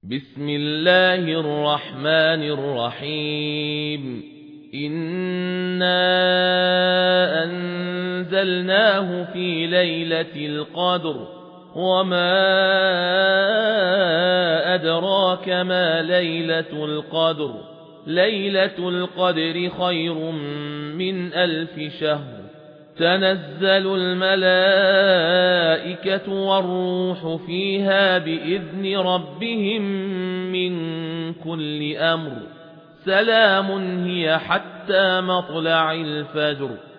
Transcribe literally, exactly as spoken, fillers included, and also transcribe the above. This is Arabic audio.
بسم الله الرحمن الرحيم إنا أنزلناه في ليلة القدر وما أدراك ما ليلة القدر ليلة القدر خير من ألف شهر تنزل الملائكة والروح فيها بإذن ربهم من كل أمر سلام هي حتى مطلع الفجر